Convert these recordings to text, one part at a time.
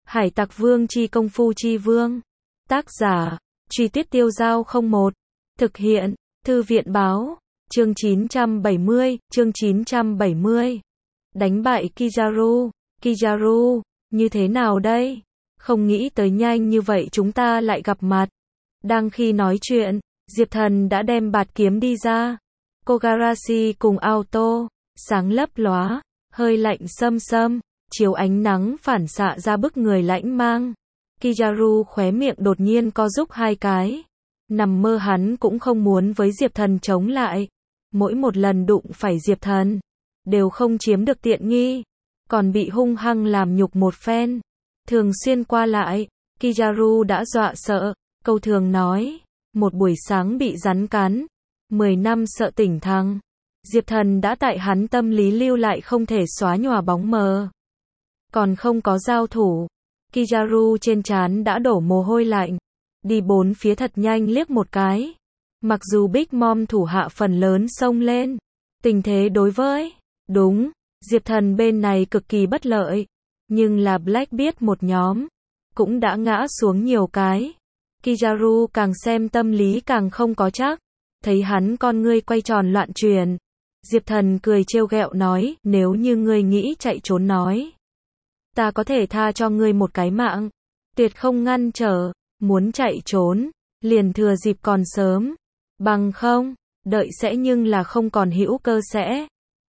Hải Tặc Vương chi công phu chi vương. Tác giả, Truy Tuyết Tiêu Dao 01. Thực hiện, Thư viện báo. Chương 970, chương 970. Đánh bại Kizaru. Kizaru, như thế nào đây? Không nghĩ tới nhanh như vậy chúng ta lại gặp mặt. Đang khi nói chuyện, Diệp Thần đã đem bạt kiếm đi ra. Kogarashi cùng auto, sáng lấp lóa, hơi lạnh xâm xâm, chiếu ánh nắng phản xạ ra bức người lãnh mang. Kizaru khóe miệng đột nhiên co rúm hai cái. Nằm mơ hắn cũng không muốn với Diệp Thần chống lại. Mỗi một lần đụng phải Diệp Thần, đều không chiếm được tiện nghi, còn bị hung hăng làm nhục một phen. Thường xuyên qua lại, Kizaru đã dọa sợ. Câu thường nói, một buổi sáng bị rắn cắn, 10 năm sợ tỉnh thăng. Diệp Thần đã tại hắn tâm lý lưu lại không thể xóa nhòa bóng mờ. Còn không có giao thủ, Kizaru trên trán đã đổ mồ hôi lạnh, đi bốn phía thật nhanh liếc một cái. Mặc dù Big Mom thủ hạ phần lớn xông lên, tình thế đối với, đúng, Diệp Thần bên này cực kỳ bất lợi, nhưng là Blackbeard một nhóm, cũng đã ngã xuống nhiều cái. Kizaru càng xem tâm lý càng không có chắc, thấy hắn con ngươi quay tròn loạn chuyển. Diệp Thần cười trêu ghẹo nói, nếu như ngươi nghĩ chạy trốn nói, ta có thể tha cho ngươi một cái mạng, tuyệt không ngăn trở, muốn chạy trốn, liền thừa dịp còn sớm, bằng không, đợi sẽ nhưng là không còn hữu cơ sẽ.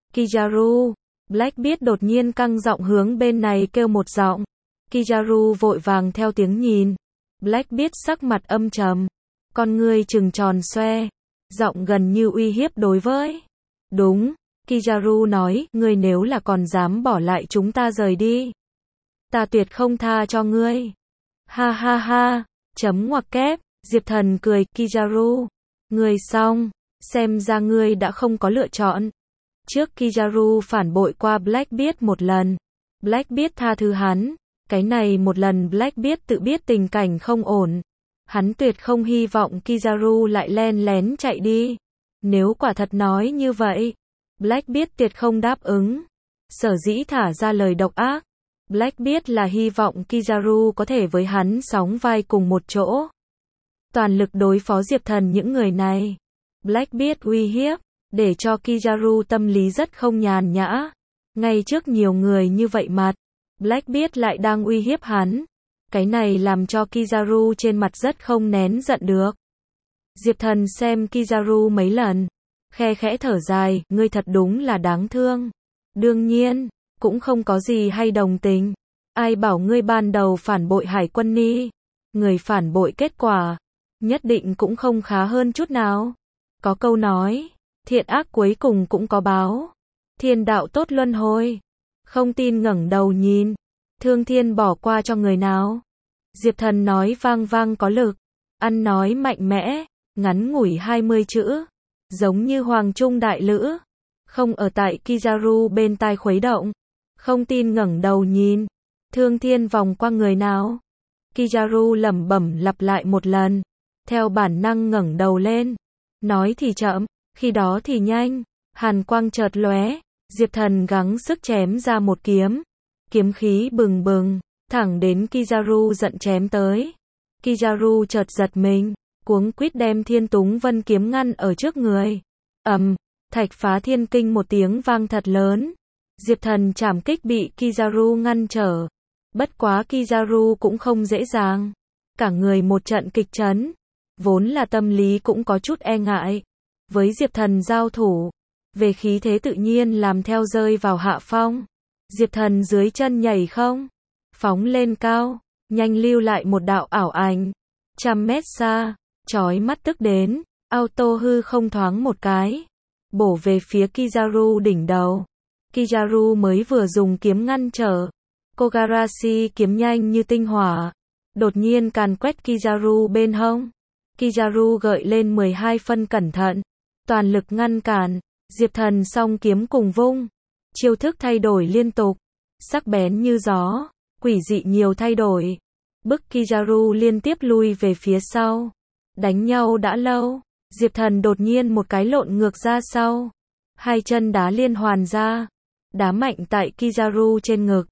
Kizaru, Blackbeard đột nhiên căng giọng hướng bên này kêu một giọng. Kizaru vội vàng theo tiếng nhìn. Blackbeard sắc mặt âm trầm, con ngươi trừng tròn xoe, giọng gần như uy hiếp đối với. Đúng, Kizaru nói, ngươi nếu là còn dám bỏ lại chúng ta rời đi, ta tuyệt không tha cho ngươi. Ha ha ha, chấm ngoặc kép, Diệp Thần cười, Kizaru, ngươi xong, xem ra ngươi đã không có lựa chọn. Trước Kizaru phản bội qua Blackbeard một lần, Blackbeard tha thứ hắn, cái này một lần Blackbeard tự biết tình cảnh không ổn, hắn tuyệt không hy vọng Kizaru lại len lén chạy đi. Nếu quả thật nói như vậy, Blackbeard tuyệt không đáp ứng. Sở dĩ thả ra lời độc ác, Blackbeard là hy vọng Kizaru có thể với hắn sóng vai cùng một chỗ, toàn lực đối phó Diệp Thần những người này. Blackbeard uy hiếp, để cho Kizaru tâm lý rất không nhàn nhã. Ngay trước nhiều người như vậy mặt, Blackbeard lại đang uy hiếp hắn. Cái này làm cho Kizaru trên mặt rất không nén giận được. Diệp Thần xem Kizaru mấy lần, khe khẽ thở dài, ngươi thật đúng là đáng thương. Đương nhiên, cũng không có gì hay đồng tình. Ai bảo ngươi ban đầu phản bội Hải Quân Ni? Người phản bội kết quả, nhất định cũng không khá hơn chút nào. Có câu nói, thiện ác cuối cùng cũng có báo. Thiên đạo tốt luân hồi. Không tin ngẩng đầu nhìn. Thương thiên bỏ qua cho người nào? Diệp Thần nói vang vang có lực. Ăn nói mạnh mẽ, ngắn ngủi 20 chữ. Giống như Hoàng Trung đại lữ. Không ở tại Kizaru bên tai khuấy động. Không tin ngẩng đầu nhìn. Thương thiên vòng qua người nào? Kizaru lẩm bẩm lặp lại một lần. Theo bản năng ngẩng đầu lên. Nói thì chậm, khi đó thì nhanh. Hàn quang chợt lóe. Diệp Thần gắng sức chém ra một kiếm. Kiếm khí bừng bừng, thẳng đến Kizaru giận chém tới. Kizaru chợt giật mình, cuống quýt đem Thiên Túng Vân kiếm ngăn ở trước người. Thạch phá thiên kinh một tiếng vang thật lớn. Diệp Thần trảm kích bị Kizaru ngăn trở. Bất quá Kizaru cũng không dễ dàng. Cả người một trận kịch chấn. Vốn là tâm lý cũng có chút e ngại. Với Diệp Thần giao thủ, về khí thế tự nhiên làm theo rơi vào hạ phong. Diệp Thần dưới chân nhảy không, phóng lên cao, nhanh lưu lại một đạo ảo ảnh, 100 mét xa, chói mắt tức đến, auto hư không thoáng một cái, bổ về phía Kizaru đỉnh đầu. Kizaru mới vừa dùng kiếm ngăn trở, Kogarashi kiếm nhanh như tinh hỏa, đột nhiên càn quét Kizaru bên hông. Kizaru gợi lên 12 phân cẩn thận, toàn lực ngăn cản. Diệp Thần song kiếm cùng vung, chiêu thức thay đổi liên tục, sắc bén như gió, quỷ dị nhiều thay đổi, bức Kizaru liên tiếp lui về phía sau. Đánh nhau đã lâu, Diệp Thần đột nhiên một cái lộn ngược ra sau, hai chân đá liên hoàn ra, đá mạnh tại Kizaru trên ngực.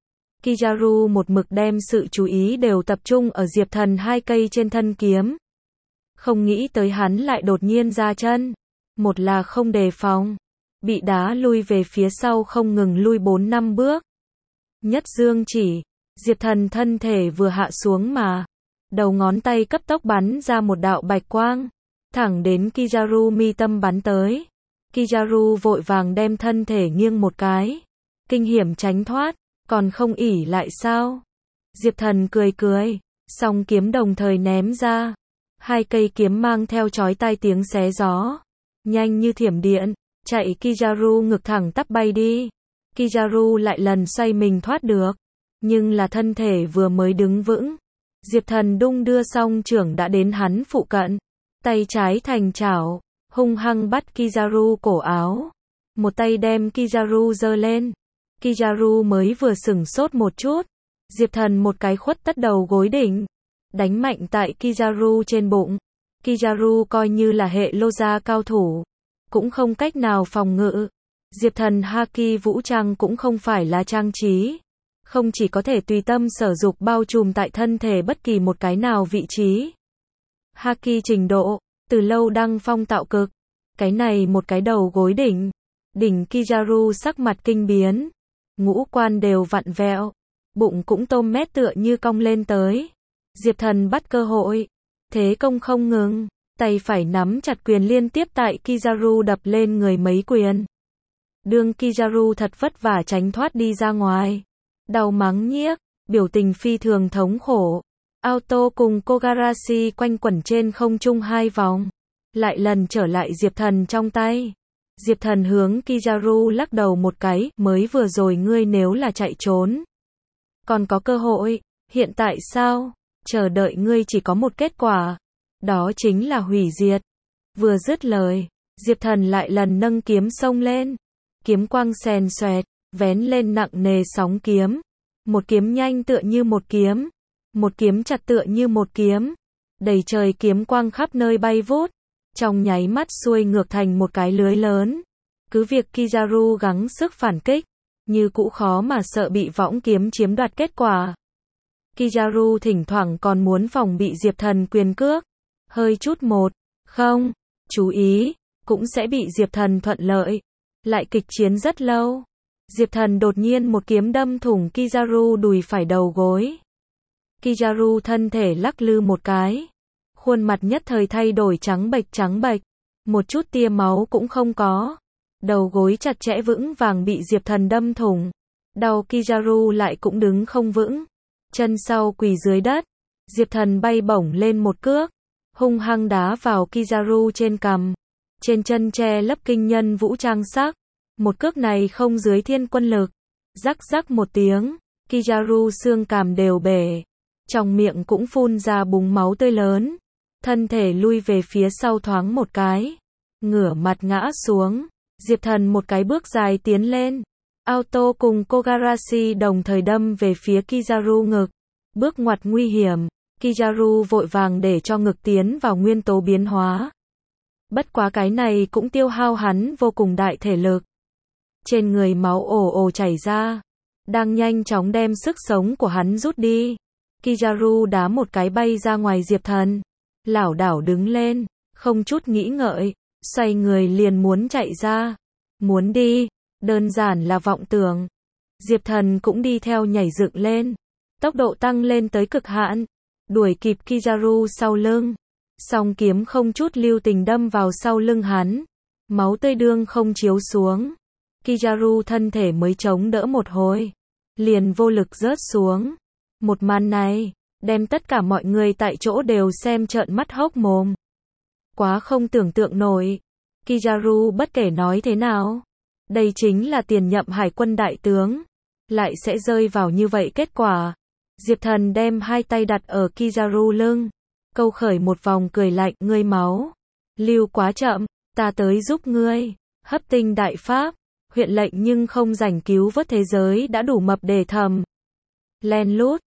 Kizaru một mực đem sự chú ý đều tập trung ở Diệp Thần hai cây trên thân kiếm. Không nghĩ tới hắn lại đột nhiên ra chân. Một là không đề phòng, bị đá lui về phía sau không ngừng lui 4-5 bước. Nhất dương chỉ, Diệp Thần thân thể vừa hạ xuống mà. Đầu ngón tay cấp tốc bắn ra một đạo bạch quang. Thẳng đến Kizaru mi tâm bắn tới. Kizaru vội vàng đem thân thể nghiêng một cái. Kinh hiểm tránh thoát, còn không ỉ lại sao? Diệp Thần cười cười, song kiếm đồng thời ném ra. Hai cây kiếm mang theo chói tai tiếng xé gió. Nhanh như thiểm điện, chạy Kizaru ngực thẳng tắp bay đi. Kizaru lại lần xoay mình thoát được. Nhưng là thân thể vừa mới đứng vững. Diệp Thần đung đưa song trưởng đã đến hắn phụ cận. Tay trái thành chảo, hung hăng bắt Kizaru cổ áo. Một tay đem Kizaru giơ lên. Kizaru mới vừa sửng sốt một chút. Diệp Thần một cái khuất tất đầu gối đỉnh. Đánh mạnh tại Kizaru trên bụng. Kizaru coi như là hệ lô gia cao thủ. Cũng không cách nào phòng ngự. Diệp Thần haki vũ trang cũng không phải là trang trí. Không chỉ có thể tùy tâm sở dục bao trùm tại thân thể bất kỳ một cái nào vị trí. Haki trình độ, từ lâu đăng phong tạo cực. Cái này một cái đầu gối đỉnh. Đỉnh Kizaru sắc mặt kinh biến. Ngũ quan đều vặn vẹo. Bụng cũng tôm mét tựa như cong lên tới. Diệp Thần bắt cơ hội. Thế công không ngừng. Tay phải nắm chặt quyền liên tiếp tại Kizaru đập lên người mấy quyền. Đương Kizaru thật vất vả tránh thoát đi ra ngoài. Đau mắng nhiếc, biểu tình phi thường thống khổ. Auto cùng Kogarashi quanh quẩn trên không trung 2 vòng. Lại lần trở lại Diệp Thần trong tay. Diệp Thần hướng Kizaru lắc đầu một cái, mới vừa rồi ngươi nếu là chạy trốn. Còn có cơ hội, hiện tại sao? Chờ đợi ngươi chỉ có một kết quả. Đó chính là hủy diệt. Vừa dứt lời, Diệp Thần lại lần nâng kiếm xông lên. Kiếm quang xèn xoẹt, vén lên nặng nề sóng kiếm. Một kiếm nhanh tựa như một kiếm. Một kiếm chặt tựa như một kiếm. Đầy trời kiếm quang khắp nơi bay vút. Trong nháy mắt xuôi ngược thành một cái lưới lớn. Cứ việc Kizaru gắng sức phản kích, như cũ khó mà sợ bị võng kiếm chiếm đoạt kết quả. Kizaru thỉnh thoảng còn muốn phòng bị Diệp Thần quyền cước. Hơi chút một, không, chú ý, cũng sẽ bị Diệp Thần thuận lợi. Lại kịch chiến rất lâu. Diệp Thần đột nhiên một kiếm đâm thủng Kizaru đùi phải đầu gối. Kizaru thân thể lắc lư một cái. Khuôn mặt nhất thời thay đổi trắng bệch. Một chút tia máu cũng không có. Đầu gối chặt chẽ vững vàng bị Diệp Thần đâm thủng. Đau Kizaru lại cũng đứng không vững. Chân sau quỳ dưới đất. Diệp Thần bay bổng lên một cước. Hung hăng đá vào Kizaru trên cằm. Trên chân che lấp kinh nhân vũ trang sắc. Một cước này không dưới thiên quân lực. Rắc rắc một tiếng. Kizaru xương cằm đều bể. Trong miệng cũng phun ra búng máu tươi lớn. Thân thể lui về phía sau thoáng một cái. Ngửa mặt ngã xuống. Diệp Thần một cái bước dài tiến lên. Auto cùng Kogarashi đồng thời đâm về phía Kizaru ngực. Bước ngoặt nguy hiểm. Kizaru vội vàng để cho ngực tiến vào nguyên tố biến hóa. Bất quá cái này cũng tiêu hao hắn vô cùng đại thể lực. Trên người máu ồ ồ chảy ra. Đang nhanh chóng đem sức sống của hắn rút đi. Kizaru đá một cái bay ra ngoài Diệp Thần. Lảo đảo đứng lên. Không chút nghĩ ngợi. Xoay người liền muốn chạy ra. Muốn đi. Đơn giản là vọng tưởng. Diệp Thần cũng đi theo nhảy dựng lên. Tốc độ tăng lên tới cực hạn. Đuổi kịp Kizaru sau lưng. Song kiếm không chút lưu tình đâm vào sau lưng hắn. Máu tươi đương không chiếu xuống. Kizaru thân thể mới chống đỡ một hồi. Liền vô lực rớt xuống. Một màn này, đem tất cả mọi người tại chỗ đều xem trợn mắt hốc mồm. Quá không tưởng tượng nổi. Kizaru bất kể nói thế nào. Đây chính là tiền nhậm hải quân đại tướng. Lại sẽ rơi vào như vậy kết quả. Diệp Thần đem hai tay đặt ở Kizaru lưng. Câu khởi một vòng cười lạnh, ngươi máu. Lưu quá chậm, ta tới giúp ngươi. Hấp tinh đại pháp. Huyện lệnh nhưng không rảnh cứu vớt thế giới đã đủ mập để thầm. Len lút.